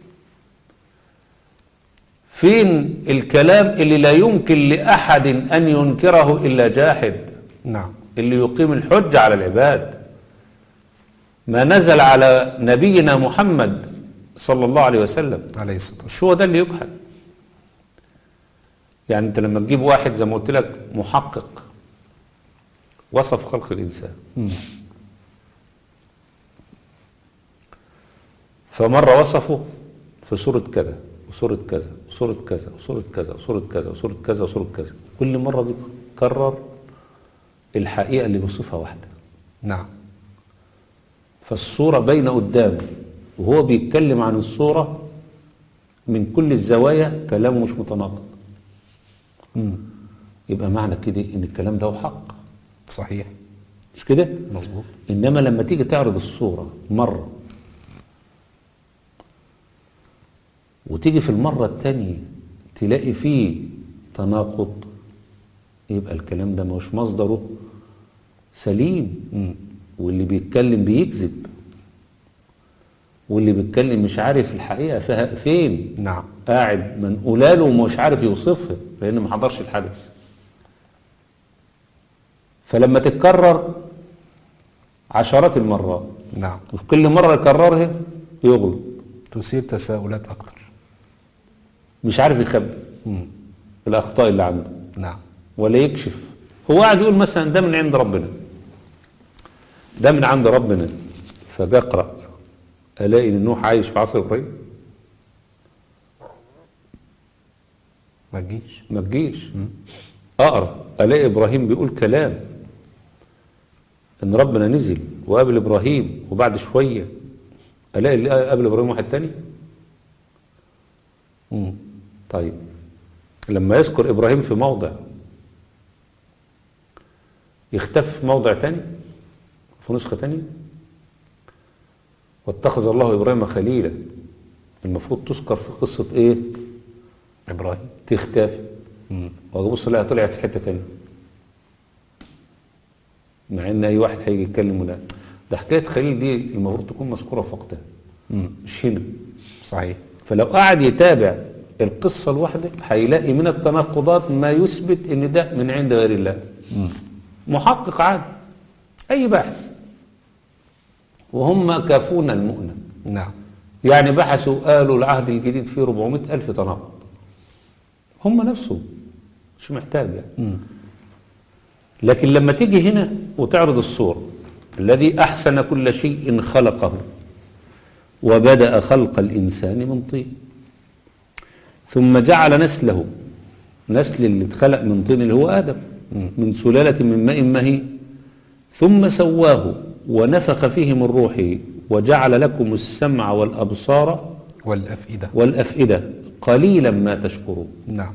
فين الكلام اللي لا يمكن لأحد أن ينكره إلا جاحد. نعم. اللي يقيم الحجة على العباد. ما نزل على نبينا محمد صلى الله عليه وسلم عليه الصلاة والسلام، شو ده اللي يجحد. يعني انت لما تجيب واحد زي ما قلت لك محقق وصف خلق الإنسان، مم. فمرة وصفه في سورة كذا وسورة كذا وسورة كذا وسورة كذا وسورة كذا وسورة كذا وسورة كذا، كل مرة بيكرر الحقيقة اللي بيوصفها واحدة. نعم. فالصورة باينة قدامه وهو بيتكلم عن الصورة من كل الزوايا، كلامه مش متناقض. مم. يبقى معنى كده ان الكلام ده هو حق. صحيح. مش كده؟ مظبوط. انما لما تيجي تعرض الصورة مرة وتيجي في المرة التانية تلاقي فيه تناقض، يبقى الكلام ده مش مصدره سليم. مم. واللي بيتكلم بيكذب، واللي بيتكلم مش عارف الحقيقة فيها فين. نعم. قاعد منقولاله ومش عارف يوصفها لأنه ما حضرش الحدث. فلما تتكرر عشرات المرات، نعم، وفي كل مرة يكررها يغلط، تثير تساؤلات أكتر. مش عارف يخبي مم. الأخطاء اللي عنده نعم. ولا يكشف. هو قاعد يقول مثلا ده من عند ربنا، ده من عند ربنا، فجاء اقرأ ألاقي إن نوح عايش في عصر إبراهيم. ما تجيش. ما تجيش. أقرأ ألاقي إبراهيم بيقول كلام إن ربنا نزل وقابل إبراهيم، وبعد شوية ألاقي اللي قابل إبراهيم واحد تاني. مم. طيب لما يذكر إبراهيم في موضع يختفي في موضع تاني في نسخة تانية. واتخذ الله إبراهيم خليلا، المفروض تذكر في قصة إيه؟ إبراهيم. تختفي. مم. وأبص لها طلعت في حتة تانية، مع إن أي واحد هيجي يتكلم ولا ده حكاية خليل دي المفروض تكون مذكورة في وقتها، مم. مش هنا. صحيح. فلو قعد يتابع القصة الواحدة هيلاقي من التناقضات ما يثبت إن ده من عند غير الله. مم. محقق عادي أي بحث، وهم كافون المؤنة. نعم. يعني بحثوا قالوا العهد الجديد فيه أربعمائة ألف تناقض، هم نفسهم مش محتاج يعني. مم. لكن لما تيجي هنا وتعرض الصورة، الذي أحسن كل شيء خلقه وبدأ خلق الإنسان من طين ثم جعل نسله، نسل اللي اتخلق من طين اللي هو آدم، من سلالة من ماء مهين، ثم سواه ونفخ فيه من روحه وجعل لكم السمع والأبصار والأفئدة. والأفئدة قليلا ما تشكرون. نعم.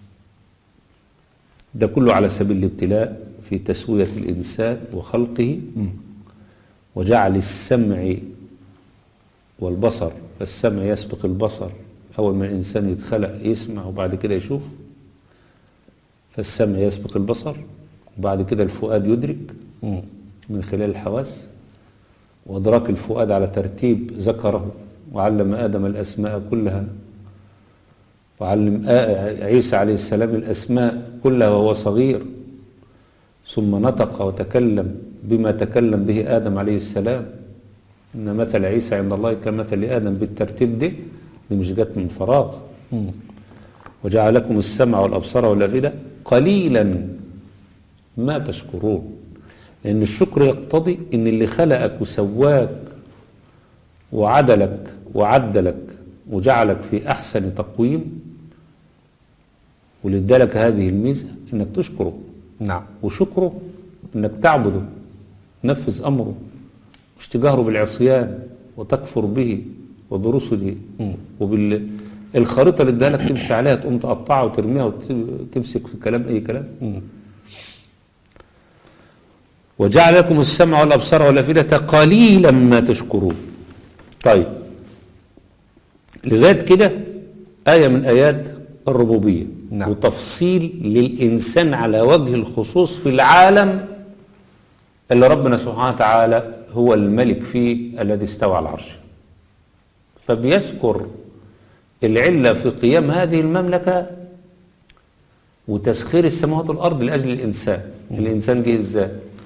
ده كله على سبيل الابتلاء في تسوية الإنسان وخلقه. مم. وجعل السمع والبصر، فالسمع يسبق البصر، أول ما الإنسان يتخلق يسمع وبعد كده يشوف، فالسمع يسبق البصر، وبعد كده الفؤاد يدرك مم. من خلال الحواس، وأدراك الفؤاد على ترتيب ذكره، وعلم آدم الأسماء كلها، وعلم عيسى عليه السلام الأسماء كلها وهو صغير، ثم نطق وتكلم بما تكلم به آدم عليه السلام. إن مثل عيسى عند الله كمثل آدم، بالترتيب دي دي مش جت من فراغ. مم. وجعل لكم السمع والأبصار والأفئدة قليلا ما تشكرون. لأن الشكر يقتضي إن اللي خلقك وسواك وعدلك وعدلك وجعلك في أحسن تقويم واللي ادالك هذه الميزة إنك تشكره. نعم. وشكره إنك تعبده، تنفذ أمره، مش تجهره بالعصيان وتكفر به وبرسله مم. وبال الخريطة اللي اداها لك تمشي عليها تقوم تقطعها وترميها وتمسك في كلام أي كلام. مم. وجعل لكم السمع والأبصار والأفئدة قليلا ما تشكرون. طيب لغاية كده آية من آيات الربوبية. نعم. وتفصيل للإنسان على وجه الخصوص في العالم اللي ربنا سبحانه وتعالى هو الملك فيه الذي استوى على العرش. فبيذكر العلة في قيام هذه المملكة وتسخير السماوات والأرض لأجل الإنسان. م. الإنسان جه إزاي؟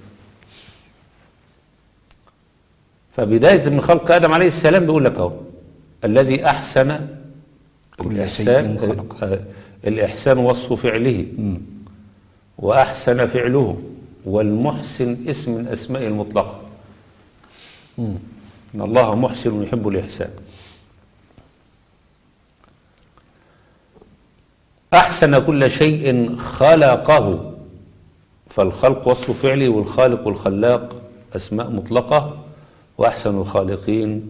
فبداية من خلق آدم عليه السلام بيقول لك أهو الذي أحسن كل الإحسان شيء خلق. الإحسان وصف فعله م. وأحسن فعله والمحسن اسم من أسماء المطلقة. م. إن الله محسن يحب الإحسان. أحسن كل شيء خلقه، فالخلق وصف فعله والخالق والخلاق أسماء مطلقة، وأحسن الخالقين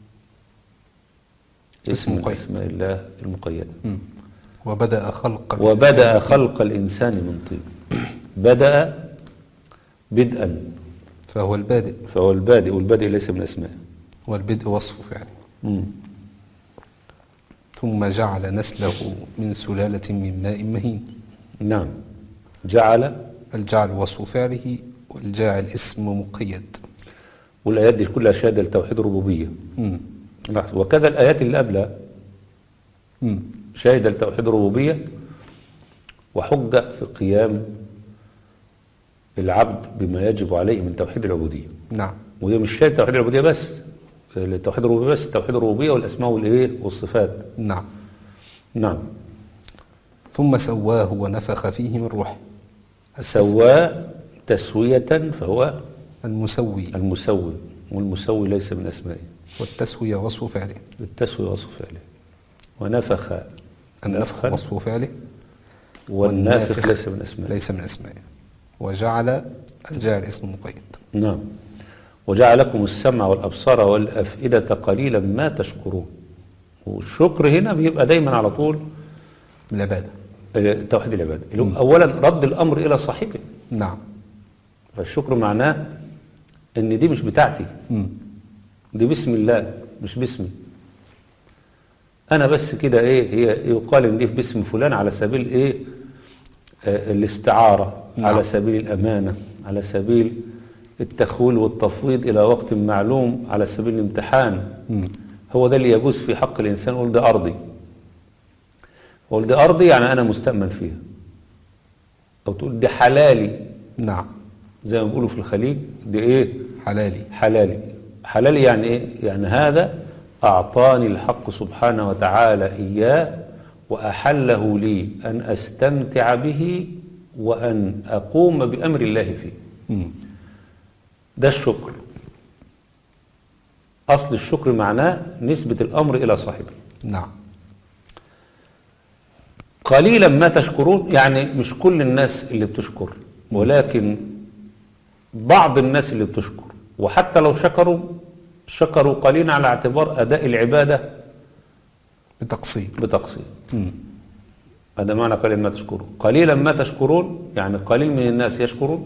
اسم من أسماء الله المقيدة. م. وبدأ خلق وبدأ خلق الإنسان من طين. بدأ بدءا فهو البادئ فهو البادئ، والبادئ ليس من أسمائه، والبدء وصف فعله. مم. ثم جعل نسله من سلالة من ماء مهين. نعم. جعل الجعل وصف فعله والجاعل اسم مقيد. والآيات دي كلها شهادة لتوحيد الربوبية. وكذا الآيات اللي قبلها شهادة لتوحيد الربوبية وحجة في قيام العبد بما يجب عليه من توحيد العبودية. نعم. وهي مش شهادة توحيد العبودية بس، توحيد الربوبية بس، توحيد الربوبية والأسماء والإيه والصفات. نعم. نعم. ثم سواه ونفخ فيه من روحه. سواه تسوية فهو المسوي. المسوي، والمسوي ليس من أسمائه. والتسوية وصف فعله. التسوية وصف فعله. ونفخ النفخ وصف فعله. والنافخ ليس من أسمائه. ليس من أسمائه. وجعل الجاعل اسم مقيد. نعم. وجعل لكم السمع والأبصار والأفئدة قليلا ما تشكرون. والشكر هنا بيبقى دايما على طول العبادة، توحيد العبادة. أولا رد الأمر إلى صاحبه. نعم. فالشكر معناه ان دي مش بتاعتي، م. دي باسم الله مش باسمي انا بس كده. ايه هي يقال ان دي باسم فلان على سبيل ايه آه الاستعارة. نعم. على سبيل الامانة، على سبيل التخويل والتفويض الى وقت معلوم، على سبيل الامتحان. م. هو ده اللي يجوز في حق الانسان. قول ده ارضي، قول ده ارضي يعني انا مستأمن فيها، او تقول دي حلالي. نعم. زي ما بيقولوا في الخليج دي ايه حلالي. حلالي حلالي يعني ايه؟ يعني هذا اعطاني الحق سبحانه وتعالى اياه واحله لي ان استمتع به وان اقوم بامر الله فيه. م. ده الشكر. اصل الشكر معناه نسبة الامر الى صاحبه. نعم. قليلا ما تشكرون يعني مش كل الناس اللي بتشكر، ولكن بعض الناس اللي بتشكر، وحتى لو شكروا شكروا قليلا على اعتبار أداء العبادة بتقصير. بتقصير. هذا معنى قليلا ما تشكرون. قليلا ما تشكرون يعني قليل من الناس يشكرون،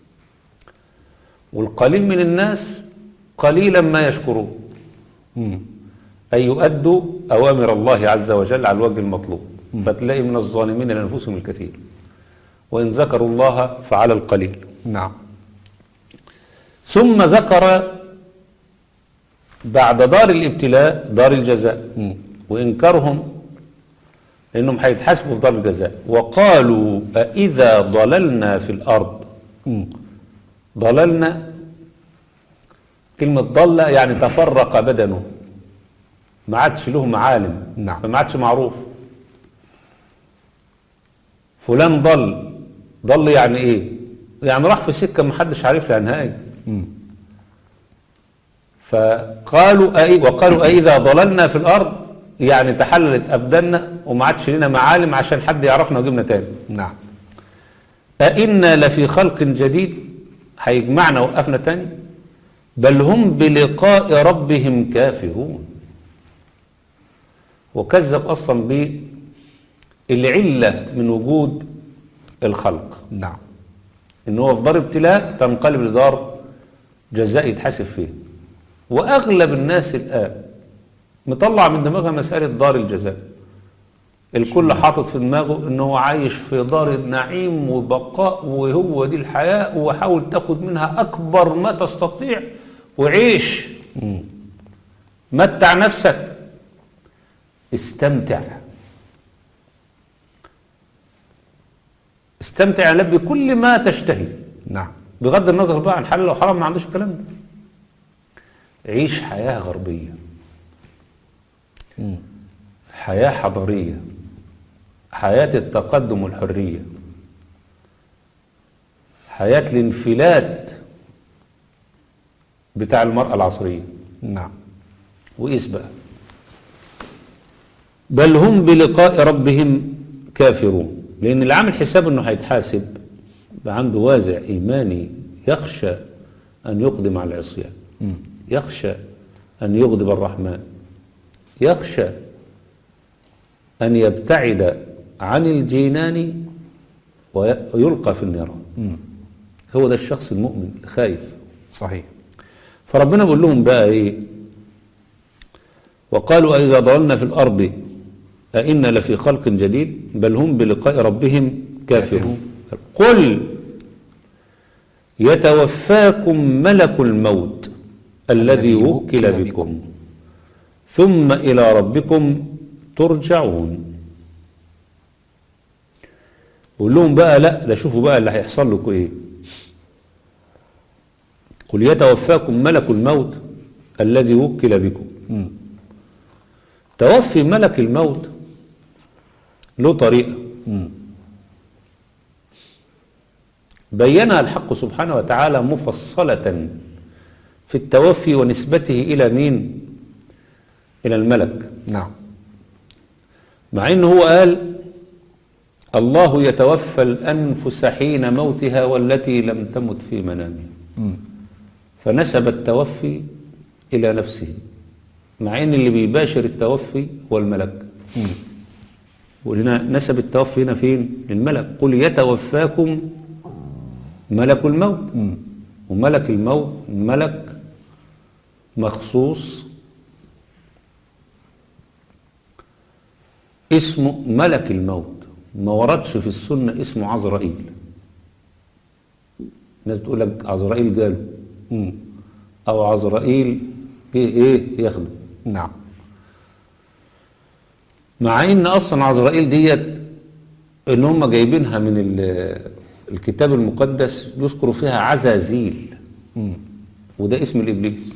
والقليل من الناس قليلا ما يشكرون. أي يؤدوا أوامر الله عز وجل على الوجه المطلوب. م. فتلاقي من الظالمين لأنفسهم الكثير، وإن ذكروا الله فعلى القليل. نعم. ثم ذكر بعد دار الابتلاء دار الجزاء. م. وإنكارهم لأنهم هيتحاسبوا في دار الجزاء. وقالوا أإذا ضللنا في الأرض. م. ضللنا كلمة ضل يعني تفرق بدنه، ما عادش له معالم. نعم. فما عادش معروف. فلان ضل. ضل يعني ايه؟ يعني راح في سكة ما حدش عارف لها نهاية. فقالوا أي وقالوا أإذا ضللنا في الأرض يعني تحللت أبداننا وما عادش لنا معالم عشان حد يعرفنا ويجيبنا تاني. نعم. أإنا لفي خلق جديد، هيجمعنا وقفنا تاني. بل هم بلقاء ربهم كافرون. وكذب أصلا بالعلة من وجود الخلق، نعم. إن هو في دار ابتلاء تنقلب لدار جزاء يتحاسب فيه. وأغلب الناس الآن مطلع من دماغها مسألة دار الجزاء. الكل حاطط في دماغه إنه هو عايش في دار النعيم وبقاء، وهو دي الحياة، وحاول تاخد منها أكبر ما تستطيع وعيش. مم. متع نفسك، استمتع استمتع يا لب بكل ما تشتهي، نعم. بغض النظر بقى عن حلال وحرام، ما عندوش الكلام ده. عيش حياة غربية، مم. حياة حضارية، حياة التقدم والحرية، حياة الانفلات بتاع المرأة العصرية. نعم. وقيس بقى، بل هم بلقاء ربهم كافرون. لأن اللي عامل حساب إنه هيتحاسب بقى عنده وازع إيماني، يخشى أن يقدم على العصيان، مم. يخشى أن يغضب الرحمن، يخشى أن يبتعد عن الجنان ويلقى في النيران. مم. هو ده الشخص المؤمن الخايف. صحيح. فربنا بيقول لهم بقى إيه؟ وقالوا أإذا ضللنا في الأرض أئنا لفي خلق جديد بل هم بلقاء ربهم كافرون. قل يتوفاكم ملك الموت الذي وكل بكم ثم إلى ربكم ترجعون. قول لهم بقى لا، ده شوفوا بقى اللي هيحصل لكم ايه. قل يتوفاكم ملك الموت الذي وكل بكم. مم. توفي ملك الموت له طريقة مم. بينها الحق سبحانه وتعالى مفصلة في التوفي ونسبته إلى مين؟ إلى الملك. نعم. مع إنه هو قال الله يتوفى الأنفس حين موتها والتي لم تمت في منامها، مم. فنسب التوفي إلى نفسه، مع إن اللي بيباشر التوفي هو الملك. مم. وهنا نسب التوفي هنا فين؟ للملك. قل يتوفاكم ملك الموت. مم. وملك الموت ملك مخصوص اسمه ملك الموت، ما وردش في السنة اسمه عزرائيل. الناس بتقول لك عزرائيل جاله، مم. او عزرائيل ايه ايه ياخده. نعم. مع ان اصلا عزرائيل ديت ان هم جايبينها من ال- الكتاب المقدس بيذكروا فيها عزازيل، مم. وده اسم الابليس.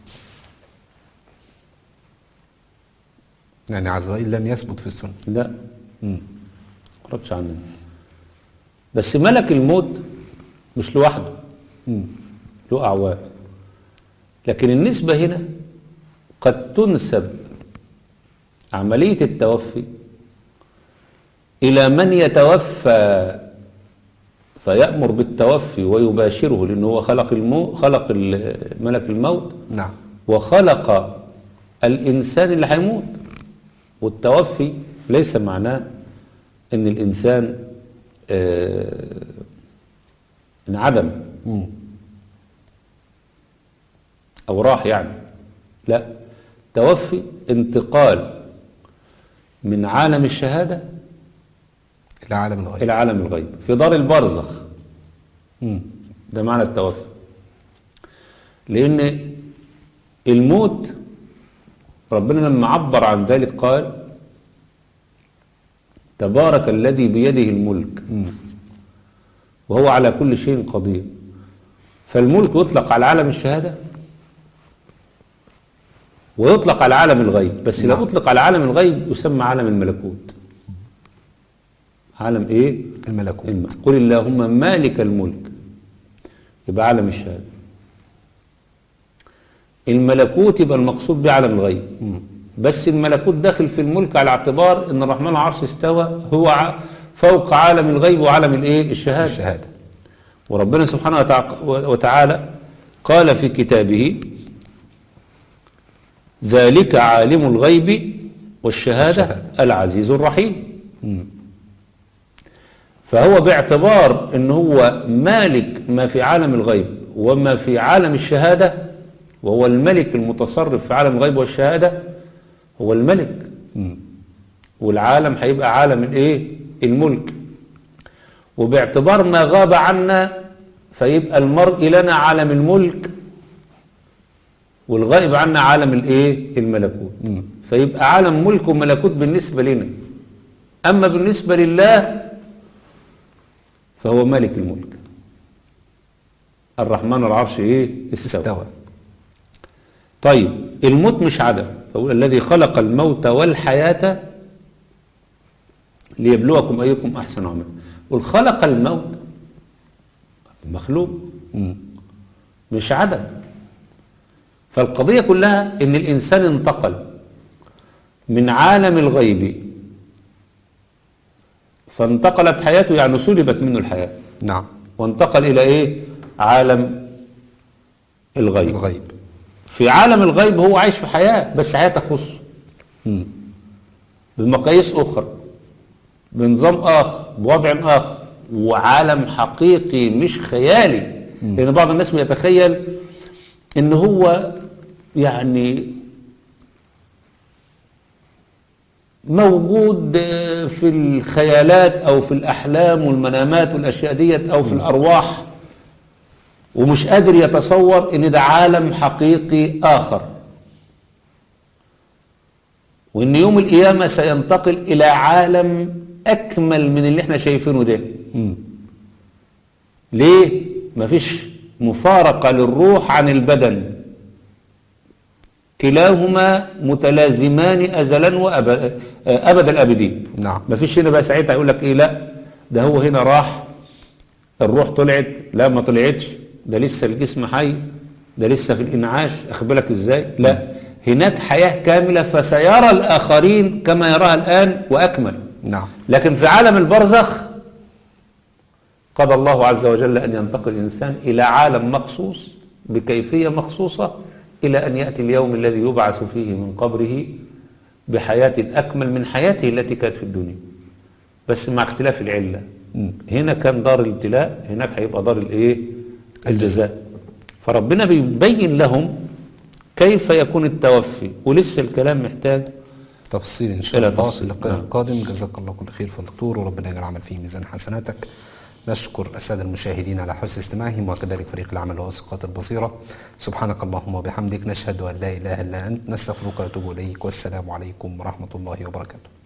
يعني عزرائيل لم يثبت في السنة. لا، مم. ما ردش عننا. بس ملك الموت مش لوحده، مم. له اعوان. لكن النسبة هنا قد تنسب عملية التوفي إلى من يتوفى فيأمر بالتوفي ويباشره، لأنه هو خلق المو خلق ال- ملك الموت، نعم. وخلق الإنسان اللي هيموت. والتوفي ليس معناه إن الإنسان آه، انعدم مم. أو راح يعني، لا، توفي انتقال من عالم الشهادة إلى عالم الغيب. إلى عالم الغيب في دار البرزخ. مم. ده معنى التوفي. لأن الموت ربنا لما عبر عن ذلك قال تبارك الذي بيده الملك مم. وهو على كل شيء قدير. فالملك يطلق على عالم الشهادة ويطلق على عالم الغيب، بس نعم. لو أطلق على عالم الغيب يسمى عالم الملكوت. عالم إيه؟ الملكوت. الم- قل اللهم مالك الملك، يبقى عالم الشهادة. الملكوت يبقى المقصود به عالم الغيب. مم. بس الملكوت داخل في الملك على اعتبار ان الرحمن العرش استوى هو ع- فوق عالم الغيب وعالم الايه؟ الشهاده. الشهادة. وربنا سبحانه وتع- وتعالى قال في كتابه ذلك عالم الغيب والشهادة, والشهادة. العزيز الرحيم. مم. فهو باعتبار ان هو مالك ما في عالم الغيب وما في عالم الشهادة، وهو الملك المتصرف في عالم الغيب والشهادة، هو الملك. مم. والعالم هيبقى عالم الايه؟ الملك. وباعتبار ما غاب عنا فيبقى المرء لنا عالم الملك والغائب عنا عالم الايه؟ الملكوت. مم. فيبقى عالم ملك وملكوت بالنسبة لنا. اما بالنسبة لله فهو مالك الملك. الرحمن العرش ايه؟ استوى. استوى. طيب الموت مش عدم، فهو الذي خلق الموت والحياة ليبلوكم أيكم أحسن عملا. قل خلق الموت مخلوق مم. مش عدم. فالقضية كلها إن الإنسان انتقل من عالم الغيب فانتقلت حياته، يعني سلبت منه الحياة، نعم. وانتقل إلى إيه؟ عالم الغيب. الغيب. في عالم الغيب هو عايش في حياة، بس حياة تخصه مم. بمقاييس أخرى، بنظام آخر، بوضع آخر، وعالم حقيقي مش خيالي. مم. لأن بعض الناس بيتخيل إن هو يعني موجود في الخيالات أو في الأحلام والمنامات والأشياء ديت أو في الأرواح، ومش قادر يتصور إن ده عالم حقيقي آخر، وإن يوم القيامة سينتقل إلى عالم أكمل من اللي احنا شايفينه ده. مم. ليه؟ مفيش مفارقة للروح عن البدن، كلاهما متلازمان أزلا وأبد أبد الأبدين. نعم. مفيش هنا بقى ساعتها يقول لك إيه، لا ده هو هنا راح الروح طلعت، لا ما طلعتش، ده لسه الجسم حي، ده لسه في الإنعاش. أخبرك إزاي؟ لا، هناك حياة كاملة فسيرى الآخرين كما يراها الآن وأكمل. نعم. لكن في عالم البرزخ قضى الله عز وجل أن ينتقل الإنسان إلى عالم مخصوص بكيفية مخصوصة إلى أن يأتي اليوم الذي يبعث فيه من قبره بحياة أكمل من حياته التي كانت في الدنيا، بس مع اختلاف العلة. مم. هنا كان دار الابتلاء، هناك هيبقى دار الايه؟ الجزاء. فربنا بيبين لهم كيف يكون التوفي، ولسه الكلام محتاج تفصيل إن شاء إلى الله في تفصيل. اللقاء نعم. القادم. جزاك الله كل خير في الدكتور، وربنا يجعل العمل فيه ميزان حسناتك. نشكر السادة المشاهدين على حسن استماعهم، وكذلك فريق العمل ووثيقات البصيرة. سبحانك اللهم وبحمدك، نشهد أن لا إله إلا أنت، نستغفرك ونتوب إليك، والسلام عليكم ورحمة الله وبركاته.